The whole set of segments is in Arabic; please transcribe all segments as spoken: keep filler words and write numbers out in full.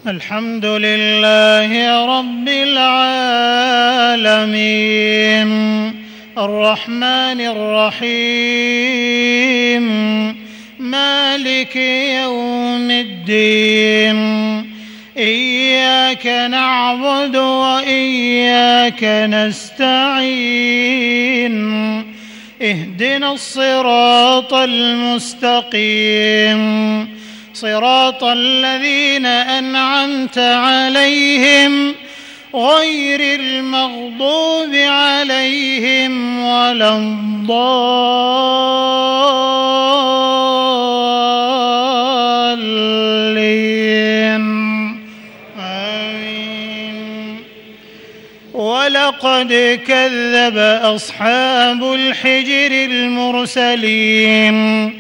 الحمد لله رب العالمين الرحمن الرحيم مالك يوم الدين إياك نعبد وإياك نستعين اهدنا الصراط المستقيم صراط الذين أنعمت عليهم غير المغضوب عليهم ولا الضالين آمين. ولقد كذب أصحاب الحجر المرسلين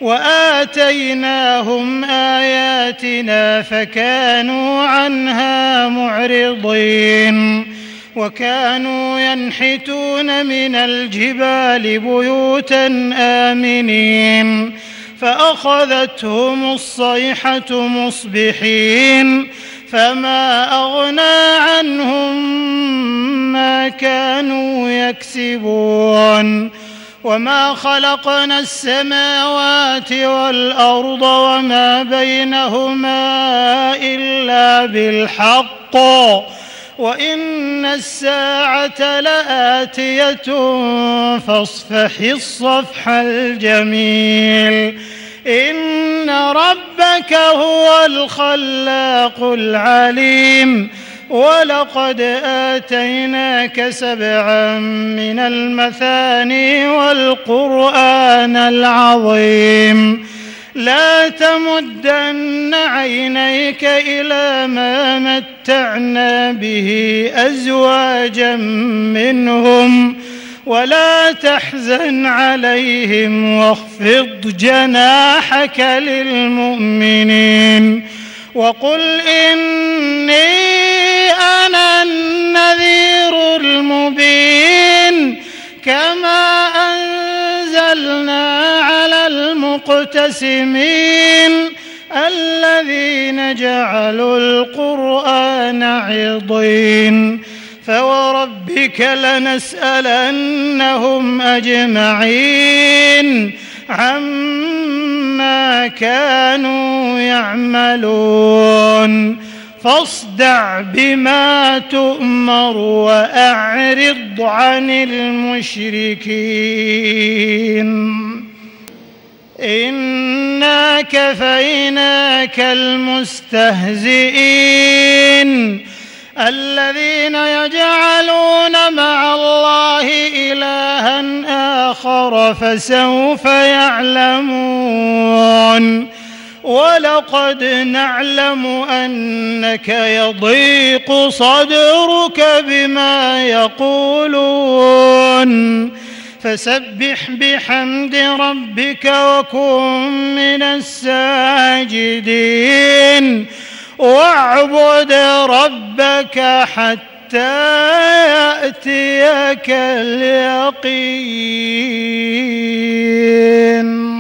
وآتيناهم آياتنا فكانوا عنها معرضين وكانوا ينحتون من الجبال بيوتا آمنين فأخذتهم الصيحة مصبحين فما أغنى عنهم ما كانوا يكسبون وما خلقنا السماوات والأرض وما بينهما إلا بالحق وإن الساعة لآتية فاصفح الصفح الجميل إن ربك هو الخلاق العليم ولقد آتيناك سبعا من المثاني والقرآن العظيم لا تمدن عينيك إلى ما متعنا به أزواجا منهم ولا تحزن عليهم واخفض جناحك للمؤمنين وقل إني أنا النذير المبين كما أنزلنا على المقتسمين الذين جعلوا القرآن عضين فوربك لنسألنهم أجمعين عما كانوا يعملون فاصدع بما تؤمر وأعرض عن المشركين إنا كفيناك المستهزئين الذين يجعلون مع الله إلها آخر فسوف يعلمون ولقد نعلم أنك يضيق صدرك بما يقولون فسبح بحمد ربك وكن من الساجدين واعبد ربك حتى يأتيك اليقين.